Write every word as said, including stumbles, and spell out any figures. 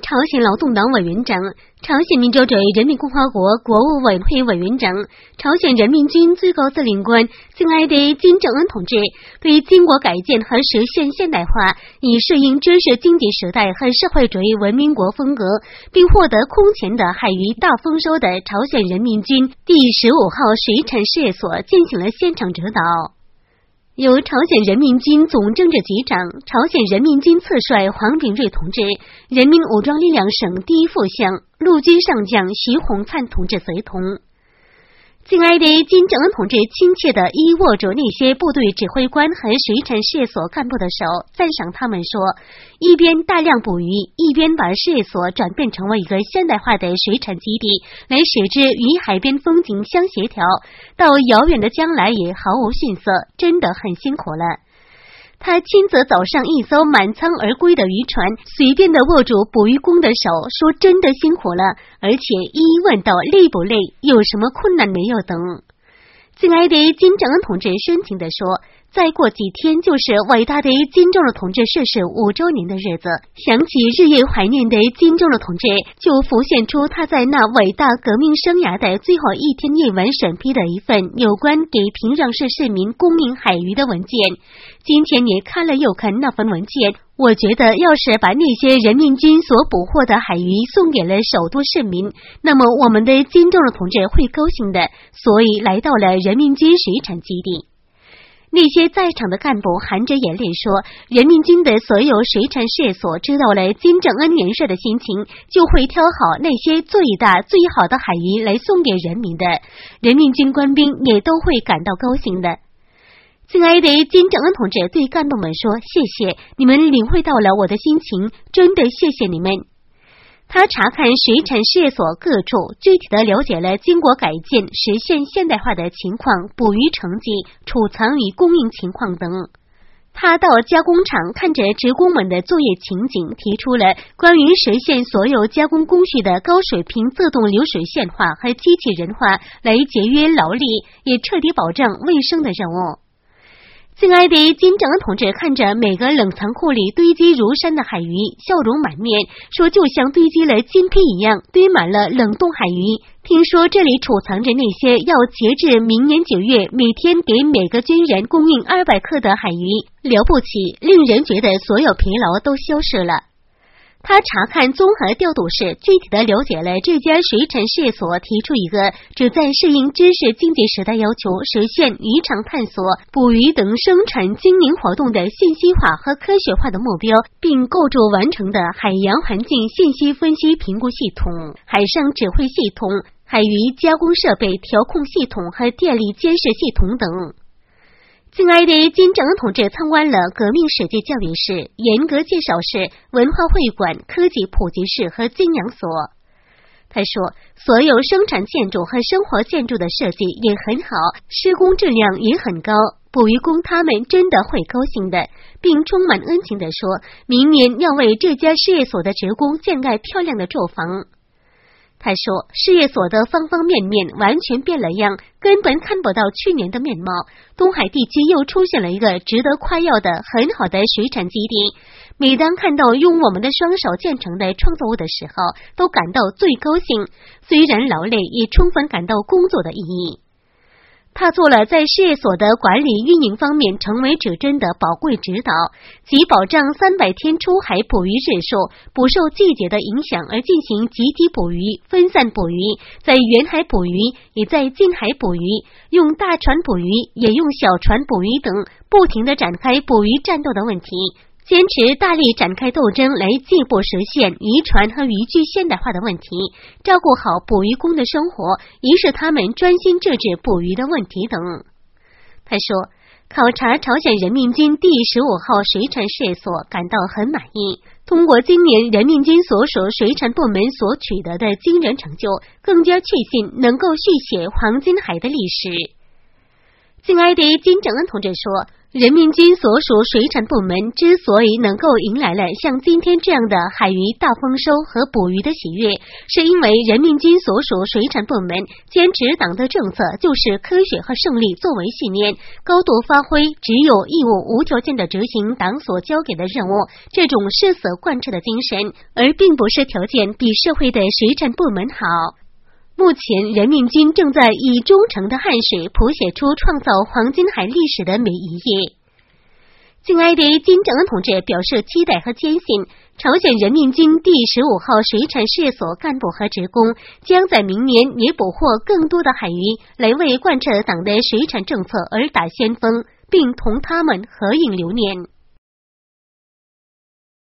朝鲜劳动党委员长、朝鲜民主主义人民共和国国务委员会委员长、朝鲜人民军最高司令官敬爱的金正恩同志对经过改建和实现现代化，以适应知识经济时代和社会主义文明国风格，并获得空前的海域大丰收的朝鲜人民军第十五号水产事业所进行了现场指导。由朝鲜人民军总政治局长、朝鲜人民军次帅黄炳瑞同志、人民武装力量省第一副相、陆军上将徐洪灿同志随同。敬爱的金正恩同志亲切地一一握住那些部队指挥官和水产事业所干部的手，赞赏他们说，一边大量捕鱼，一边把事业所转变成为一个现代化的水产基地，来使之与海边风景相协调，到遥远的将来也毫无逊色，真的很辛苦了。他亲自走上一艘满舱而归的渔船，随便地握住捕鱼工的手，说真的辛苦了，而且一一问道累不累，有什么困难没有等。敬爱的金正恩同志深情地说，再过几天就是伟大的金正日同志逝世五周年的日子，想起日夜怀念的金正日同志，就浮现出他在那伟大革命生涯的最后一天夜晚审批的一份有关给平壤市市民供应海鱼的文件。今天也看了又看那份文件，我觉得要是把那些人民军所捕获的海鱼送给了首都市民，那么我们的金正日同志会高兴的，所以来到了人民军水产基地。那些在场的干部含着眼泪说，人民军的所有水产事业所知道了金正恩元帅的心情，就会挑好那些最大最好的海鱼来送给人民的，人民军官兵也都会感到高兴的。敬爱的金正恩同志对干部们说，谢谢，你们领会到了我的心情，真的谢谢你们。他查看水产事业所各处，具体的了解了经过改建实现现代化的情况、捕鱼成绩、储藏与供应情况等。他到加工厂看着职工们的作业情景，提出了关于实现所有加工工序的高水平自动流水线化和机器人化来节约劳力，也彻底保障卫生的任务。敬爱的金正恩同志看着每个冷藏库里堆积如山的海鱼，笑容满面，说就像堆积了金批一样，堆满了冷冻海鱼。听说这里储藏着那些要截至明年九月每天给每个军人供应二百克的海鱼，了不起，令人觉得所有疲劳都消失了。他查看综合调度室，具体的了解了这家水产事业所提出一个旨在适应知识经济时代要求，实现渔场探索、捕鱼等生产经营活动的信息化和科学化的目标，并构筑完成的海洋环境信息分析评估系统、海上指挥系统、海鱼加工设备调控系统和电力监视系统等。敬爱的金正恩同志参观了革命史记教育室、严格介绍室、文化会馆、科技普及室和精养所。他说，所有生产建筑和生活建筑的设计也很好，施工质量也很高，捕鱼工他们真的会高兴的，并充满恩情地说，明年要为这家事业所的职工建盖漂亮的住房。他说，事业所的方方面面完全变了样，根本看不到去年的面貌。东海地区又出现了一个值得夸耀的很好的水产基地。每当看到用我们的双手建成的创作物的时候，都感到最高兴，虽然劳累，也充分感到工作的意义。他做了在事业所的管理运营方面成为指针的宝贵指导，即保障三百天出海捕鱼日数不受季节的影响而进行集体捕鱼、分散捕鱼，在远海捕鱼也在近海捕鱼，用大船捕鱼也用小船捕鱼等，不停地展开捕鱼战斗的问题。坚持大力展开斗争来进一步实现渔船和渔具现代化的问题，照顾好捕鱼工的生活，以使他们专心致志捕鱼的问题等。他说，考察朝鲜人民军第十五号水产事业所感到很满意，通过今年人民军所属水产部门所取得的惊人成就，更加确信能够续写黄金海的历史。 敬爱的金正恩同志说，人民军所属水产部门之所以能够迎来了像今天这样的海鱼大丰收和捕鱼的喜悦，是因为人民军所属水产部门坚持党的政策就是科学和胜利作为信念，高度发挥只有义务无条件的执行党所交给的任务这种誓死贯彻的精神，而并不是条件比社会的水产部门好。目前人民军正在以忠诚的汗水谱写出创造黄金海历史的每一页。敬爱的金正恩同志表示期待和坚信，朝鲜人民军第十五号水产事业所干部和职工将在明年也捕获更多的海鱼，来为贯彻党的水产政策而打先锋，并同他们合影留念。